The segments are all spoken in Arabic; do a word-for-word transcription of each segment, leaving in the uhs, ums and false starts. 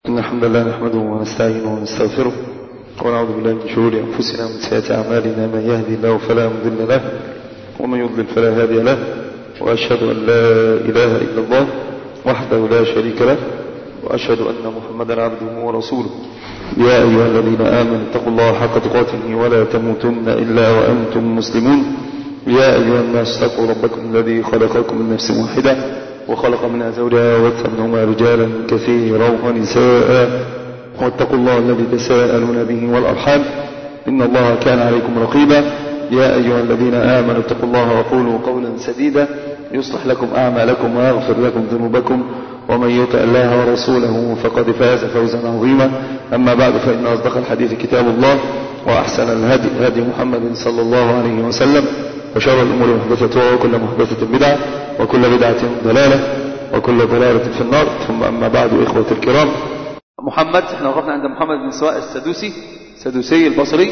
إن الحمد لله نحمده ونستعينه ونستغفره ونعوذ بالله من شرور أنفسنا ومن سيئات أعمالنا. من يهدي الله فلا مضل له ومن يضلل فلا هادي له، وأشهد أن لا إله إلا الله وحده لا شريك له، وأشهد أن محمدا عبده ورسوله. يا أيها الذين آمنوا اتقوا الله حق تقاته ولا تموتن إلا وأنتم مسلمون. يا أيها الناس اتقوا ربكم الذي خلقكم من نفس واحدة وخلق منها زوجها وبث منهما رجالا كثيرا ونساء، واتقوا الله الذي تساءلون به والأرحام إن الله كان عليكم رقيبا. يا أيها الذين آمنوا اتقوا الله وقولوا قولا سديدا يصلح لكم أعمالكم ويغفر لكم ذنوبكم، ومن يطع الله ورسوله فقد فاز فوزا عظيما. أما بعد، فإن أصدق الحديث كتاب الله، وأحسن الهدي هدي محمد صلى الله عليه وسلم، وشر الأمور محدثتها وكل محدثة بدعة وكل بدعة ضلالة وكل ضلالة في النار. ثم أما بعد، إخوة الكرام، محمد احنا وقفنا عند محمد بن سواء السدوسي السدوسي البصري.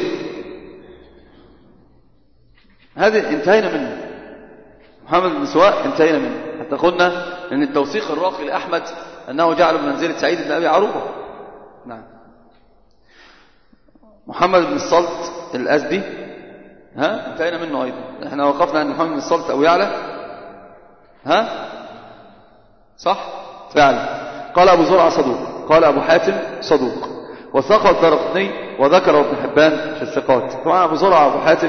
هذا انتهينا منه. محمد بن سواء انتهينا منه حتى قلنا ان التوثيق الراقي لأحمد أنه جعله بمنزلة سعيد بن أبي عروبة. نعم. محمد بن الصلت الأزدي ها انتهينا منه أيضا. احنا وقفنا عند محمد بن الصلت أو يعلى ها صح فعلا. قال أبو زرعة صدوق، قال أبو حاتم صدوق، وثقه الدارقطني وذكر ابن حبان في الثقات. طبعا أبو زرعة وأبو حاتم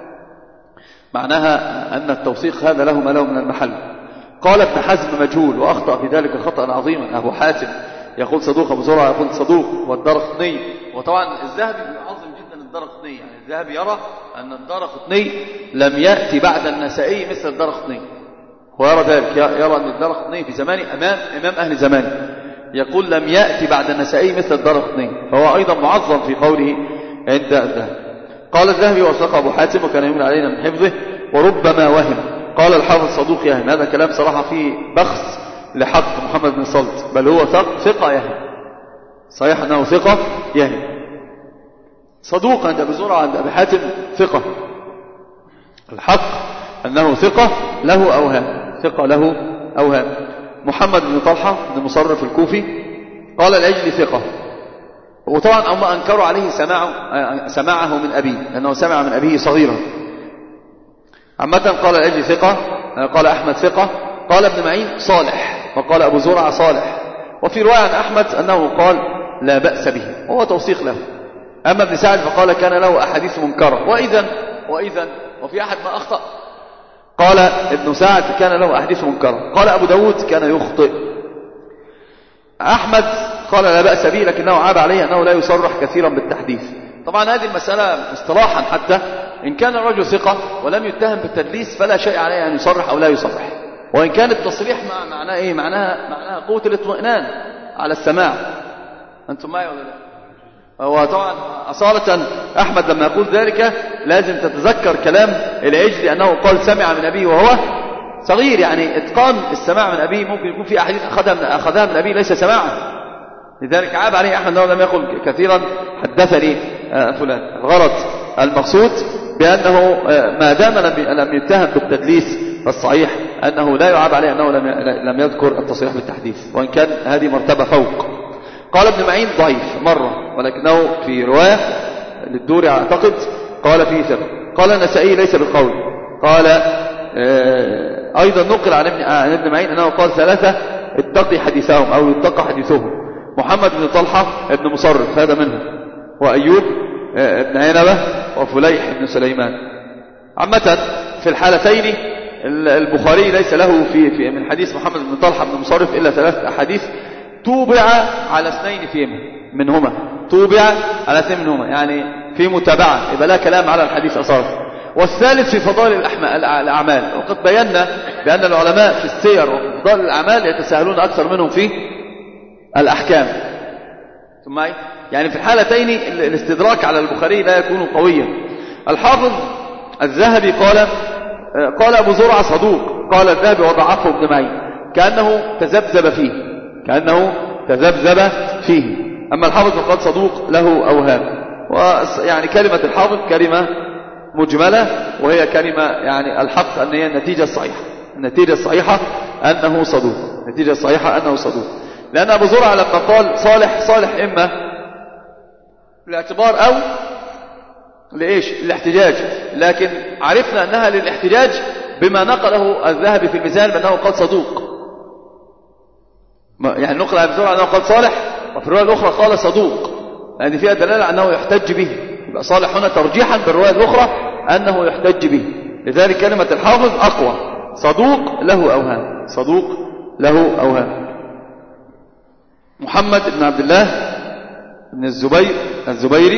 معناها أن التوثيق هذا له ما له من المحل. قال ابن حزم مجهول وأخطأ في ذلك خطأ عظيما. أبو حاتم يقول صدوق، أبو زرعة يقول صدوق، والدارقطني. وطبعا الذهبي بيعظم جدا الدارقطني، يعني الذهبي يرى أن الدارقطني لم يأتي بعد النسائي مثل الدارقطني، ويرى ذلك، يرى أن الدارقطني في زمانه أمام إمام أهل زمانه، يقول لم يأتي بعد النسائي مثل الدارقطني، فهو أيضا معظم في قوله عند الذهبي. قال الذهبي وثق أبو حاتم وكان يميل علينا من حفظه وربما وهم. قال الحافظ صدوق يهم. هذا كلام صراحة فيه بخس لحق محمد بن صلت، بل هو ثقة يهم، صحيح أنه ثقة يهم. صدوق عند أبي زرعة عند أبي حاتم ثقة، الحق أنه ثقة له أوهام، ثقة له أوهام. محمد بن طلحة بن مصرف الكوفي قال العجل ثقة، وطبعا هم أنكروا عليه سماعه, سماعه من أبيه لأنه سمع من أبيه صغيرا. عامة قال العجل ثقة، قال أحمد ثقة، قال ابن معين صالح، وقال أبو زرعة صالح. وفي رواية عن أحمد أنه قال لا بأس به، وهو توثيق له. أما ابن سعد فقال كان له أحاديث منكرة. وإذن وإذن وفي أحد ما أخطأ، قال ابن سعد كان له أحاديث منكرة. قال أبو داود كان يخطئ. أحمد قال لا بأس به، لكنه عاب عليه أنه لا يصرح كثيرا بالتحديث. طبعا هذه المسألة اصطلاحا، حتى إن كان الرجل ثقة ولم يتهم بالتدليس فلا شيء عليه أن يصرح أو لا يصرح. وإن كان التصريح مع معناه إيه؟ معناها معناها قوة الاطمئنان على السماع. أنتم معي ولا لا؟ هو طبعا أصالة أحمد لما يقول ذلك لازم تتذكر كلام العجل أنه قال سمع من أبيه وهو صغير، يعني إتقان السماع من أبيه ممكن يكون في أحاديث أخذها من, أخذها من أبيه ليس سماعا. لذلك عاب عليه أحمد أنه لم يقل كثيرا حدثني فلان. الغرض المقصود بأنه ما دام لم يتهم بالتدليس فالصحيح أنه لا يعاب عليه أنه لم يذكر التصريح بالتحديث، وإن كان هذه مرتبة فوق. قال ابن معين ضعيف مرة، ولكنه في رواية للدوري أعتقد قال فيه ثقة. قال النسائي ليس بالقول. قال أيضا نقل عن ابن معين أنه قال ثلاثة اتقي حديثهم أو يتقى حديثهم: محمد بن طلحة ابن مصرف هذا منه، وأيوب ابن عنبة، وفليح بن سليمان. عامة في الحالتين البخاري ليس له في, في من حديث محمد بن طلحة بن مصرف إلا ثلاث أحاديث توبع على اثنين فيهم منهما، توبع على اثنين منهما، يعني في متابعة، يبقى لا كلام على الحديث أصلا. والثالث في فضائل الأعمال، وقد بينا بأن العلماء في السير وفي فضائل الأعمال يتساهلون أكثر منهم في الأحكام. ثم يعني في الحالتين الاستدراك على البخاري لا يكون قويا. الحافظ الذهبي قال قال أبو زرعة صدوق، قال الذهبي وضعفه ابن معين كأنه تذبذب فيه كأنه تذبذب فيه أما الحافظ فقد صدوق له أوهام. ويعني كلمة الحافظ كلمة مجملة، وهي كلمة يعني الحق أن هي النتيجة الصحيحة النتيجة الصحيحة أنه صدوق النتيجة الصحيحة أنه صدوق لأن أبو زرعة لما قال صالح صالح إما للاعتبار أو لإيش الاحتجاج، لكن عرفنا أنها للاحتجاج بما نقله الذهبي في الميزان بأنه قال صدوق، يعني نقل أبو زرعة أنه قال صالح، وفي الرواية الأخرى قال صدوق، لأن يعني فيها دلالة أنه يحتج به، يبقى صالح هنا ترجيحا بالرواية الأخرى أنه يحتج به. لذلك كلمة الحافظ أقوى. صدوق له أوهام، صدوق له أوهام. محمد بن عبد الله بن الزبير الزبيري،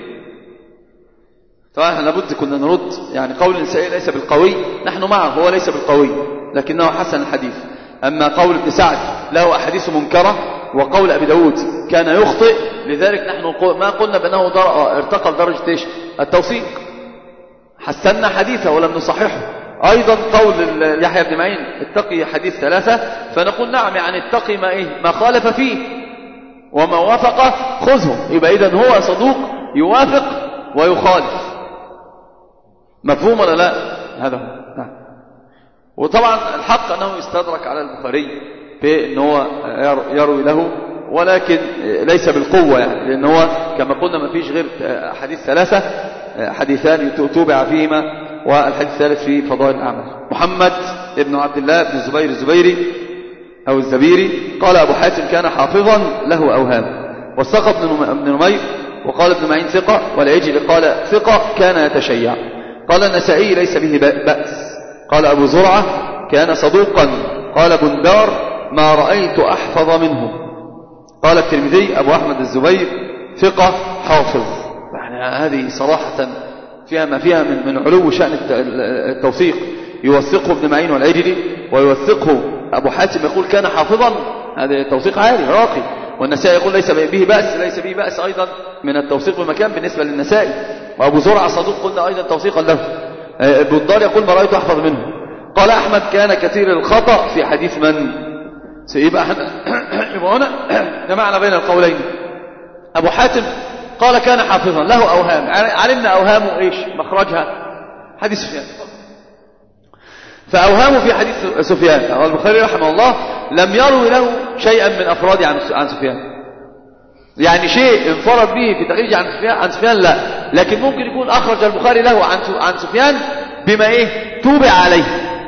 طبعا احنا لابد كنا نرد، يعني قول النسائي ليس بالقوي، نحن معه، هو ليس بالقوي لكنه حسن الحديث. أما قول ابن سعد له أحاديث منكرة، وقول أبي داود كان يخطئ، لذلك نحن ما قلنا بأنه ارتقى لدرجة إيش التوثيق، حسنا حديثه ولم نصححه. أيضا قول يحيى بن معين اتقي حديث ثلاثة، فنقول نعم، يعني اتقي ما, إيه؟ ما خالف فيه، وما وافق خذه، يبقى إذن هو صدوق يوافق ويخالف. مفهوم ولا لا؟ هذا هو. نعم. وطبعا الحق أنه يستدرك على البخاري في أنه هو يروي له، ولكن ليس بالقوة، يعني لأنه هو كما قلنا ما فيش غير حديث ثلاثة، حديثان توبع فيهما، والحديث الثالث في فضائل الأعمال. محمد ابن عبد الله بن الزبير الزبيري أو الزبيري قال أبو حاتم كان حافظا له أوهام، والسقط ابن نمير، وقال ابن معين ثقة، والعجل قال ثقة كان يتشيع. قال النسائي ليس به بأس. قال أبو زرعة كان صدوقا. قال بندار ما رأيت أحفظ منه. قال الترمذي أبو أحمد الزبير ثقة حافظ. يعني هذه صراحة فيها ما فيها من, من علو شأن التوثيق. يوثقه ابن معين والعجلي، ويوثقه أبو حاتم يقول كان حافظا، هذا توثيق عالي راقي. والنسائي يقول ليس به بأس، ليس به بأس أيضا من التوثيق بمكان بالنسبة للنسائي. وأبو زرعة صدوق قلنا أيضا توثيقا له. ابن الدار يقول ما رأيت أحفظ منه. قال أحمد كان كثير الخطأ في حديث من سيبقى احنا يبقى هنا جمعنا بين القولين. أبو حاتم قال كان حافظا له أوهام، علمنا أوهامه إيش مخرجها؟ حديث سفيان. فأوهامه في حديث سفيان، البخاري رحمه الله لم يروي له شيئا من أفراد عن سفيان، يعني شيء انفرد به في تخريج عن سفيان عن سفيان لا، لكن ممكن يكون أخرج البخاري له عن عن سفيان بما إيه توبع عليه.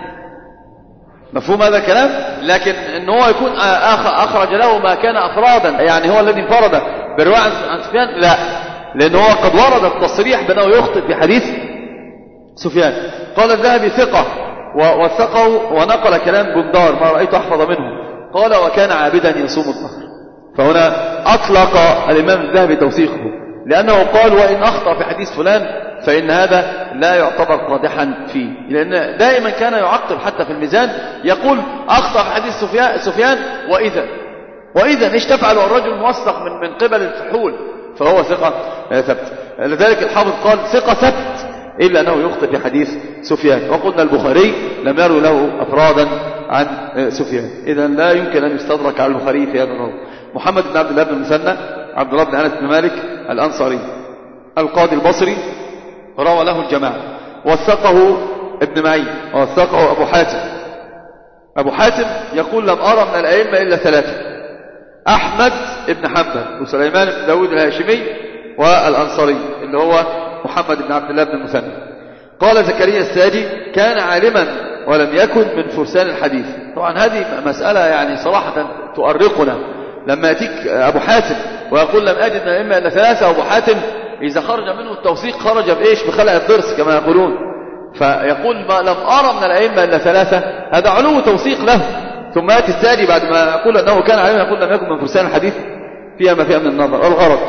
مفهوم هذا الكلام؟ لكن ان هو يكون أخرج له ما كان أفرادا، يعني هو الذي انفرد برواية عن سفيان لا، لأن هو قد ورد التصريح بأنه يخطئ في حديث سفيان. قال الذهبي ثقة ووثقه، ونقل كلام بندار ما رأيت أحفظ منه. قال وكان عابدا يصوم الظهر. فهنا أطلق الإمام الذهبي توثيقه، لأنه قال وإن أخطأ في حديث فلان فإن هذا لا يعتبر قادحا فيه، لأن دائما كان يعقب حتى في الميزان يقول أخطأ في حديث سفيان, سفيان وإذا وإذا إيش تفعل الرجل موثق من, من قبل الفحول، فهو ثقة ثبت. لذلك الحافظ قال ثقة ثبت إلا أنه يخطئ في حديث سفيان. وقلنا البخاري لم يروا له أفرادا عن سفيان، إذن لا يمكن أن يستدرك على البخاري في هذا الرجل. محمد بن عبد الله بن المثنى عبد الله بن أنس بن مالك الأنصاري القاضي البصري روى له الجماعة، وثقه ابن معين، ووثقه أبو حاتم. أبو حاتم يقول لم أرى من الأئمة إلا ثلاثة: أحمد بن حنبل، وسليمان بن داود الهاشمي، والأنصاري اللي هو محمد بن عبد الله بن المثنى. قال زكريا الساجي كان عالما ولم يكن من فرسان الحديث. طبعا هذه مسألة يعني صراحة تؤرقنا، لما يأتيك أبو حاتم ويقول لم أجد من الأئمة إلا ثلاثة، أبو حاتم إذا خرج منه التوثيق خرج بإيش؟ بخلع الضرس كما يقولون. فيقول ما لم أرى من الأئمة إلا ثلاثة، هذا علو توثيق له. ثم يأتي الساجي بعد ما يقول أنه كان عالما يقول لم يكن من فرسان الحديث، فيها ما فيها من النظر والغرض.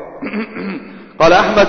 قال أحمد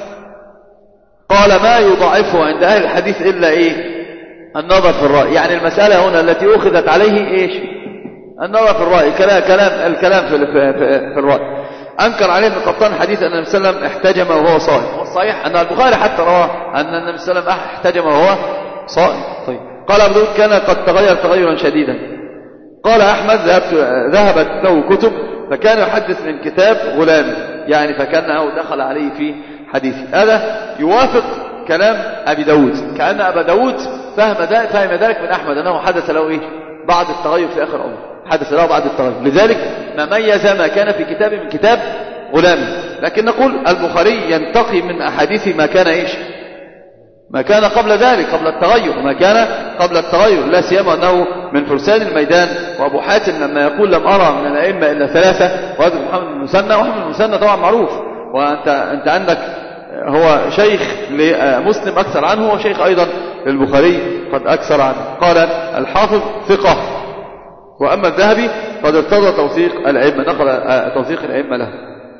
قال ما يضعفه عند أهل الحديث إلا إيه؟ النظر في الرأي. يعني المسألة هنا التي أخذت عليه إيش؟ النظر في الرأي، كلام كلام الكلام في, في, في, في الرأي. أنكر عليه ابن قطان حديث أن النبي صلى الله عليه وسلم احتجم وهو صائم، والصحيح أن البخاري حتى روى أن النبي صلى الله عليه وسلم احتجم وهو صائم. طيب. قال أبو داود كان قد تغير تغيرا شديدا. قال أحمد ذهبت له كتب فكان يحدث من كتاب غلام، يعني فكانه دخل عليه في حديث. هذا يوافق كلام أبي داود، كأن أبا داود فهم ذلك, فهم ذلك من أحمد أنه حدث له إيه؟ بعض التغير في آخر عمره. حدث له بعد التغير. لذلك ما ميز ما كان في كتاب من كتاب غلامي. لكن نقول البخاري ينتقي من أحاديث ما كان إيش ما كان قبل ذلك، قبل التغير، ما كان قبل التغير، لا سيما أنه من فرسان الميدان. وأبو حاتم لما يقول لم أرى من الأئمة إلا ثلاثة، وهذا محمد بن المثنى، ومحمد بن المثنى طبعا معروف، وأنت أنت عندك هو شيخ لمسلم أكثر عنه، وشيخ أيضا للبخاري قد أكثر عنه. قال الحافظ ثقة، وأما الذهبي قد ارتضى توثيق الأئمة، نقل توثيق الأئمة له.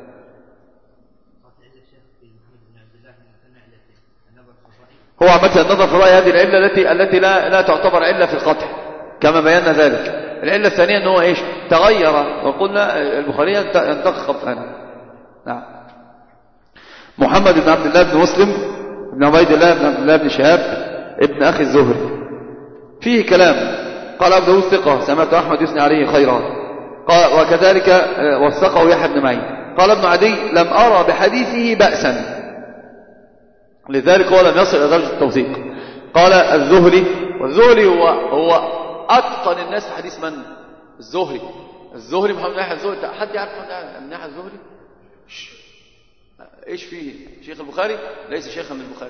هو عامة النظر في رأي هذه العلة التي التي لا لا تعتبر علة في القطع كما بينا ذلك. العلة الثانية أنه إيش تغير، وقلنا البخاري ينتقي قطعا. نعم. محمد بن عبد الله بن مسلم بن عبيد الله بن عبد الله بن شهاب ابن أخي الزهري فيه كلام. قال أبو داود ثقة، سمعت أحمد يثني عليه خيرا، قال وكذلك وثقه يحيى بن معين. قال ابن عدي لم أرى بحديثه بأسا، لذلك هو لم يصل إلى درجة التوثيق. قال الزهري، والزهري هو هو أتقن الناس في حديث من؟ الزهري. الزهري محمد بن يحيى الزهري. حد يعرف محمد بن يحيى الزهري؟ ايش فيه؟ شيخ البخاري؟ ليس شيخا من البخاري.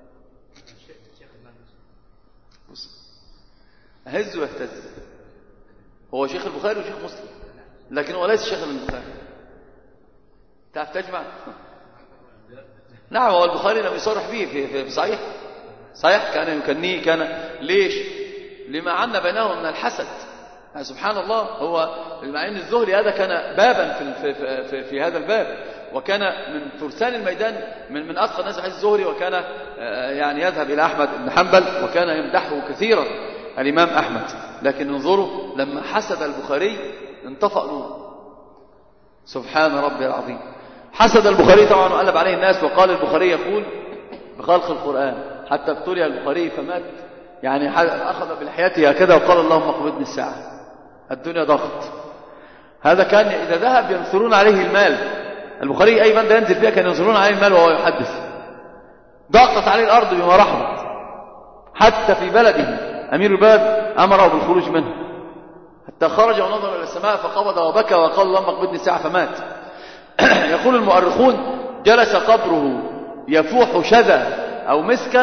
هز ويهتز، هو شيخ البخاري وشيخ مسلم، لكن هو ليس شيخا من البخاري. تعرف تجمع؟ نعم، هو البخاري لم يصرح به في, في, في صحيح صحيح كان يكنيه. كان ليش؟ لما عنا بينهم من الحسد. يعني سبحان الله، هو مع ان الزهري هذا كان بابا في, في, في, في هذا الباب، وكان من فرسان الميدان، من من أتقى الناس في حديث الزهري، وكان يعني يذهب إلى أحمد بن حنبل، وكان يمدحه كثيرا الإمام أحمد. لكن انظروا لما حسد البخاري انطفأ نور. سبحان ربي العظيم. حسد البخاري طبعا وقلب عليه الناس، وقال البخاري يقول بخلق القرآن، حتى ابتلي البخاري فمات، يعني أخذ بلحيته هكذا وقال اللهم اقبضني الساعة، الدنيا ضغط. هذا كان إذا ذهب ينثرون عليه المال. البخاري أي بلد ينزل فيها كان ينظرون عليه المال وهو يحدث. ضاقت عليه الأرض بما رحمت، حتى في بلده أمير البلد أمره بالخروج منه، حتى خرج ونظر إلى السماء فقبض وبكى وقال اللهم اقبضني الساعة فمات. يقول المؤرخون جلس قبره يفوح شذا أو مسكا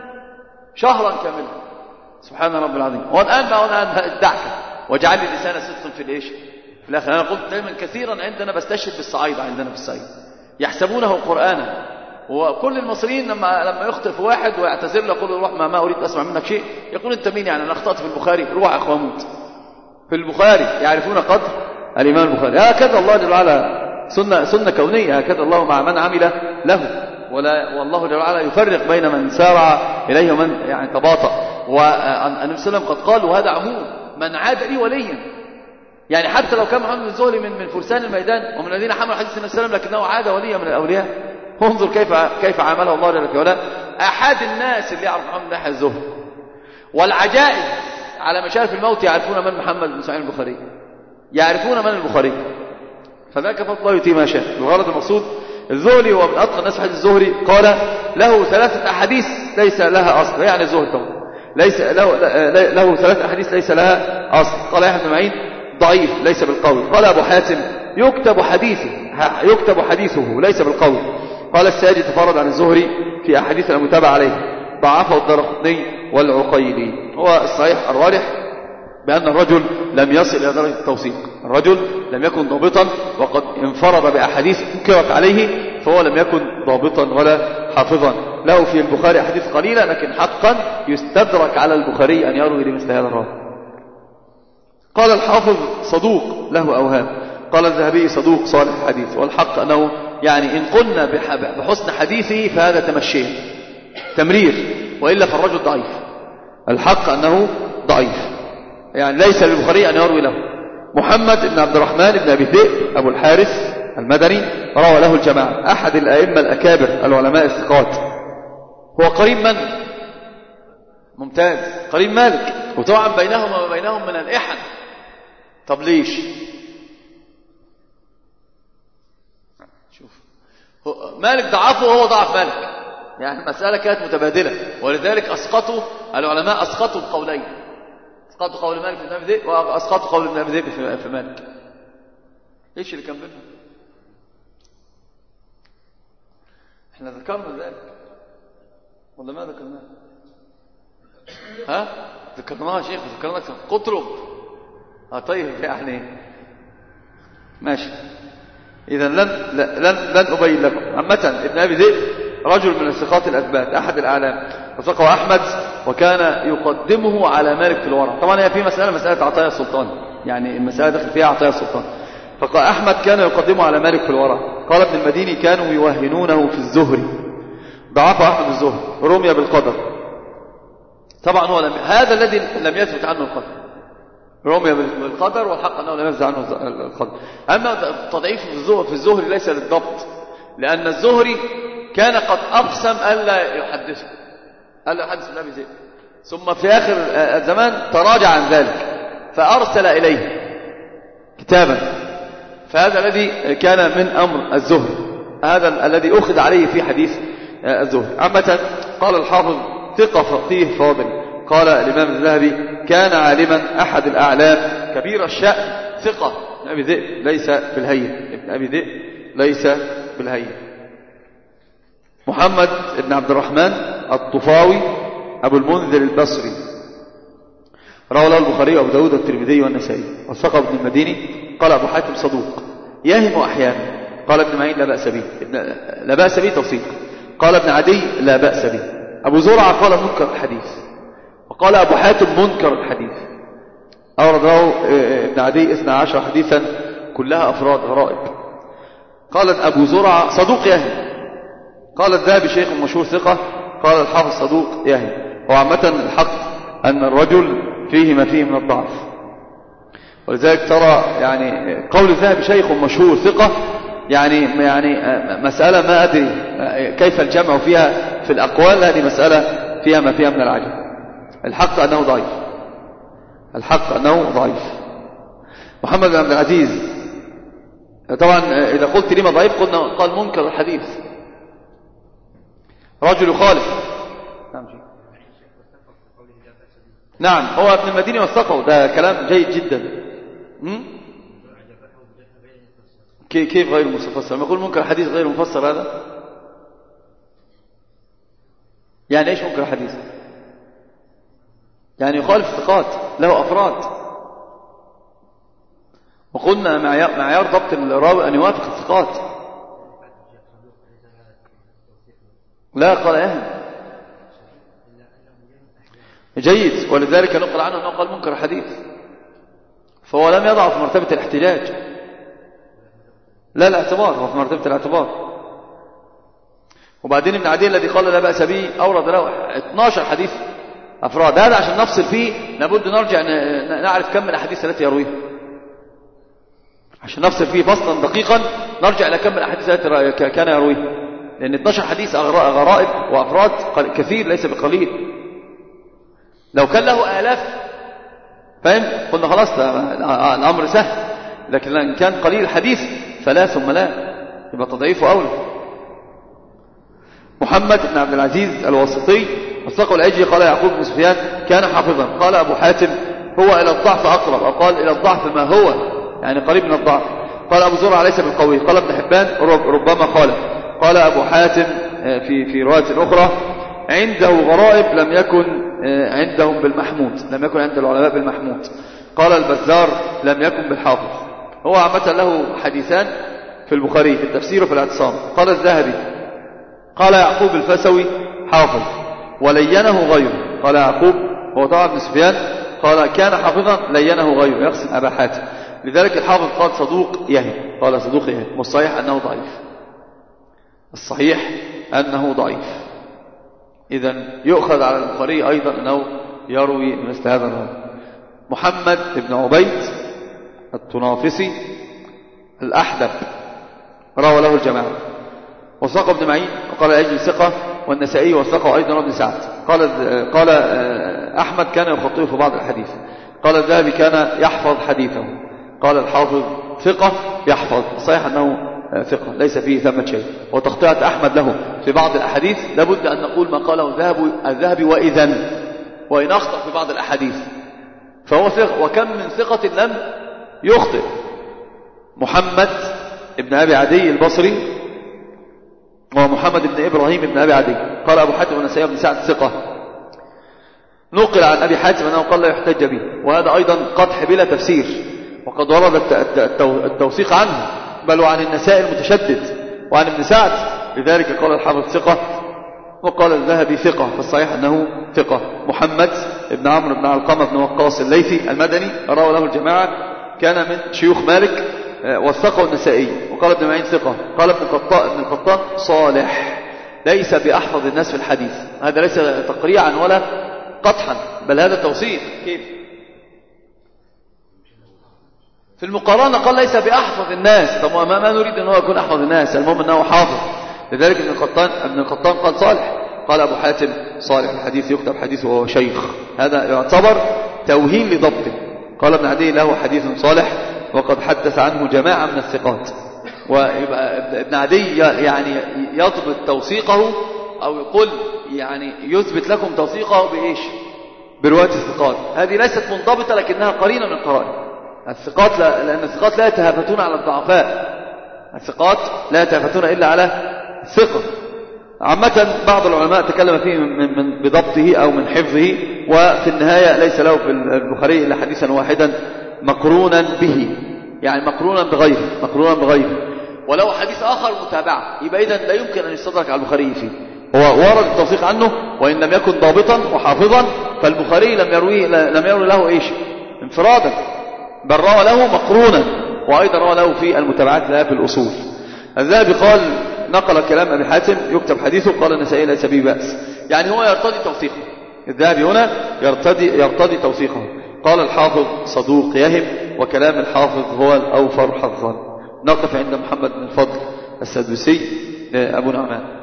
شهرا كاملا. سبحان رب العظيم. والآن ما هنا ادعك وجعل لي لسان صدق في الإيش في الآخر. أنا قلت دائما كثيرا عندنا بستشهد بالصعيد، عندنا في الصعيد يحسبونه قرآنا، وكل المصريين لما لما يخطئ في واحد ويعتذر له يقول روح ما, ما أريد أسمع منك شيء، يقول أنت مين يعني؟ أنا أخطأت في البخاري، روح يا أخوة موت. في البخاري يعرفون قدر الإمام البخاري. هكذا الله جل وعلا، سنة, سنة كونية، هكذا الله مع من عمل له، ولا والله جل وعلا يفرق بين من سارع إليه ومن يعني تباطأ. والنبي صلى الله عليه وسلم قد قال، وهذا عموم، من عاد لي وليا، يعني حتى لو كان محمد بن الزهري من من فرسان الميدان ومن الذين حملوا حديث النبي صلى الله عليه وسلم، لكنه عاد وليا من الأولياء. انظر كيف كيف عامله الله جل وعلا. أحد الناس اللي يعرف محمد بن يحيى الزهري، والعجائز على مشارف الموت يعرفون من محمد بن سعيد البخاري، يعرفون من البخاري. فذاك فضل الله يؤتيه ما شاء. الغرض المقصود الزهري هو من أتقى الناس في حديث الزهري. قال له ثلاثة أحاديث ليس لها أصل، يعني الزهري طبعا ليس له, له ثلاثة أحاديث ليس لها أصل. قال يحيى بن معين ضعيف ليس بالقوي. قال أبو حاتم يكتب حديثه يكتب حديثه ليس بالقوي. قال الساجي تفرد عن الزهري في أحاديث المتابعة عليه، ضعفه الدارقطني والعقيلي. هو الصحيح الراجح بأن الرجل لم يصل إلى درجة التوثيق، الرجل لم يكن ضابطا، وقد انفرد بأحاديث انكرت عليه، فهو لم يكن ضابطا ولا حافظا. له في البخاري أحاديث قليلة، لكن حقا يستدرك على البخاري أن يروي لمثل هذا الراوي. قال الحافظ صدوق له أوهام. قال الذهبي صدوق صالح الحديث. والحق أنه يعني إن قلنا بحسن حديثه فهذا تمشيه تمرير، وإلا فالرجل ضعيف. الحق أنه ضعيف، يعني ليس للبخاري أن يروي له. محمد بن عبد الرحمن بن أبي ذئب أبو الحارث المدني روى له الجماعة، أحد الأئمة الأكابر العلماء الثقات. هو قريب من؟ ممتاز، قريب مالك، وطبعا بينهم وما بينهم من الإحن. طب ليش؟ شوف، مالك ضعفه وهو ضعف مالك، يعني المسألة كانت متبادلة، ولذلك أسقطوا العلماء أسقطوا القولين. أسقطوا قول مالك في ابن أبي ذئب وأسقطوا قول ابن أبي ذئب في مالك. إيش اللي كان بينهم؟ إحنا ذكرنا ذلك ولا ما ذكرناه؟ ها؟ ذكرناه يا شيخ، ذكرناه قطرب. آه طيب يعني ماشي. إذا لن لن لن أبين لكم. عامة ابن أبي ذئب رجل من الثقات الأثبات، أحد الأعلام، وثقه أحمد وكان يقدمه على مالك في الورع. طبعا هي في مسألة مسألة عطايا السلطان، يعني المسألة دخل فيها عطايا السلطان. فقال أحمد كان يقدمه على مالك في الورع. قال ابن المديني كانوا يوهنونه في الزهري، ضعف أحمد الزهري، رمي بالقدر. طبعا هو لم... هذا الذي لم يثبت عنه القدر، رمي بالقدر، والحق أنه لم يثبت عنه القدر. أما التضعيف في الزهري ليس للضبط، لأن الزهري كان قد أقسم ألا يحدثه، ألا يحدث ابن أبي ذئب، ثم في آخر الزمان تراجع عن ذلك فأرسل إليه كتابا. فهذا الذي كان من أمر الزهري، هذا الذي أخذ عليه في حديث الزهري. عامة قال الحافظ ثقة فقيه فاضل. قال الإمام الذهبي كان عالما أحد الأعلام كبير الشأن ثقة. ابن أبي ذئب ليس بالهين، ابن أبي ذئب ليس بالهين. محمد بن عبد الرحمن الطفاوي أبو المنذر البصري، رواه له البخاري وأبو داود والترمذي والنسائي. وثقه ابن المديني. قال أبو حاتم صدوق يهم أحيانا. قال ابن معين لا بأس به، لا بأس به توثيق. قال ابن عدي لا بأس به. أبو زرعة قال منكر الحديث. وقال أبو حاتم منكر الحديث. أورد له ابن عدي اثنى عشر حديثا كلها أفراد غرائب. قال أبو زرعة صدوق يهم. قال الذهبي شيخ مشهور ثقة. قال الحافظ صدوق يهم. وعامة الحق أن الرجل فيه ما فيه من الضعف، ولذلك ترى يعني قول الذهبي شيخ مشهور ثقة، يعني يعني مسألة ما أدري كيف الجمع فيها في الأقوال، هذه مسألة فيها ما فيها من العجب. الحق أنه ضعيف، الحق أنه ضعيف. محمد بن عبد العزيز طبعا إذا قلت لما ضعيف قلنا قال منكر الحديث، رجل يخالف. نعم هو ابن المديني وثقه، ده كلام جيد جدا. كيف غير مفسر؟ ما يقول منكر الحديث غير مفسر، هذا يعني ايش منكر الحديث؟ يعني يخالف الثقات، له أفراد. وقلنا معيار ضبط الراوي أن يوافق الثقات. لا قال اهم جيد، ولذلك نقل عنه أنه قال منكر الحديث، فهو لم يضع في مرتبة الاحتجاج، لا الاعتبار، هو في مرتبة الاعتبار. وبعدين ابن عدي الذي قال لا بأس به أورد له اثني عشر حديث أفراد. هذا عشان نفصل فيه لابد نرجع نعرف كم الأحاديث التي يرويها، عشان نفصل فيه فصلا دقيقا نرجع إلى كم الأحاديث التي كان يرويها، لأن اثني عشر حديث غرائب وأفراد كثير ليس بقليل. لو كان له آلاف فهم قلنا خلاص الأمر سهل، لكن إن كان قليل الحديث فلا ثم لا، يبقى تضعيفه أولى. محمد بن عبد العزيز الواسطي وثقه العجلي. قال يعقوب بن سفيان كان حافظا. قال أبو حاتم هو إلى الضعف أقرب، أو قال إلى الضعف ما هو يعني قريب من الضعف. قال أبو زرعة ليس بالقوي. قال ابن حبان ربما خالف. قال أبو حاتم في في رواية أخرى عنده غرائب لم يكن عندهم بالمحمود، لم يكن عند العلماء بالمحمود. قال البزار لم يكن بالحافظ. هو عامة له حديثان في البخاري في التفسير وفي الاعتصام. قال الذهبي قال يعقوب الفسوي حافظ ولينه غيره. قال يعقوب هو طبعا بن سفيان قال كان حافظا لينه غيره، يقصد أبا حاتم. لذلك الحافظ قال صدوق يهم، قال صدوق يهم، والصحيح أنه ضعيف، الصحيح أنه ضعيف. إذن يؤخذ على البخاري أيضا أنه يروي مثل هذا الرجل. محمد بن عبيد الطنافسي الأحدب روى له الجماعة. وثقه ابن معين وقال العجلي ثقة، والنسائي وثقه أيضا ابن سعد. قال قال أحمد كان يخطئه في بعض الحديث. قال الذهبي كان يحفظ حديثه. قال الحافظ ثقة يحفظ، صحيح أنه ثقة ليس فيه ثمة شيء. وتخطئة أحمد له في بعض الأحاديث لابد أن نقول ما قاله الذهبي وإذن وإن أخطأ في بعض الأحاديث، فهو ثقة. وكم من ثقة لم يخطئ. محمد ابن أبي عدي البصري ومحمد بن إبراهيم بن أبي عدي. قال أبو حاتم ونسائي بن سعد ثقة. نقل عن أبي حاتم أنه قال لا يحتج به، وهذا أيضا قدح بلا تفسير، وقد ورد التوثيق عنه بل وعن النسائي المتشدد وعن ابن سعد. لذلك قال الحافظ ثقة، وقال الذهبي ثقة، فالصحيح أنه ثقة. محمد بن عمرو بن علقمة بن وقاص الليثي المدني روى له الجماعة، كان من شيوخ مالك، وثقه النسائي. وقال ابن معين ثقة. قال ابن القطان ابن القطان صالح، ليس بأحفظ الناس في الحديث. هذا ليس تقريعا ولا قطحا، بل هذا توصيف. كيف في المقارنة قال ليس بأحفظ الناس؟ طب ما, ما نريد أنه يكون أحفظ الناس، المهم أنه حافظ. لذلك ابن القطان ابن القطان قال صالح. قال أبو حاتم صالح الحديث يكتب حديثه وهو شيخ، هذا يعتبر توهين لضبطه. قال ابن عدي له حديث صالح، وقد حدث عنه جماعة من الثقات. ويبقى ابن عدي يعني يضبط توثيقه، أو يقول يعني يثبت لكم توثيقه بإيش؟ برواية الثقات. هذه ليست منضبطة لكنها قرينة من قرائن الثقات، لا لأن الثقات لا يتهافتون على الضعفاء، الثقات لا يتهافتون إلا على الثقة. عامة بعض العلماء تكلم فيه من من بضبطه أو من حفظه، وفي النهاية ليس له في البخاري إلا حديثا واحدا مقرونا به، يعني مقرونا بغيره مقرونا بغيره ولو حديث آخر متابعة، يبقى إذن لا يمكن أن يستدرك على البخاري فيه. هو ورد التوثيق عنه، وإن لم يكن ضابطا وحافظا فالبخاري لم يروي لم يروي له إيش انفرادا، بل روى له مقرونا، وأيضا روى له في المتابعات لا في الأصول. الذهبي قال نقل كلام أبي حاتم يكتب حديثه، قال النسائي ليس به بأس، يعني هو يرتضي توثيقه. الذهبي هنا يرتضي يرتضي توثيقه. قال الحافظ صدوق يهم، وكلام الحافظ هو الأوفر حظا. نقف عند محمد بن الفضل السدوسي أبو نعمان.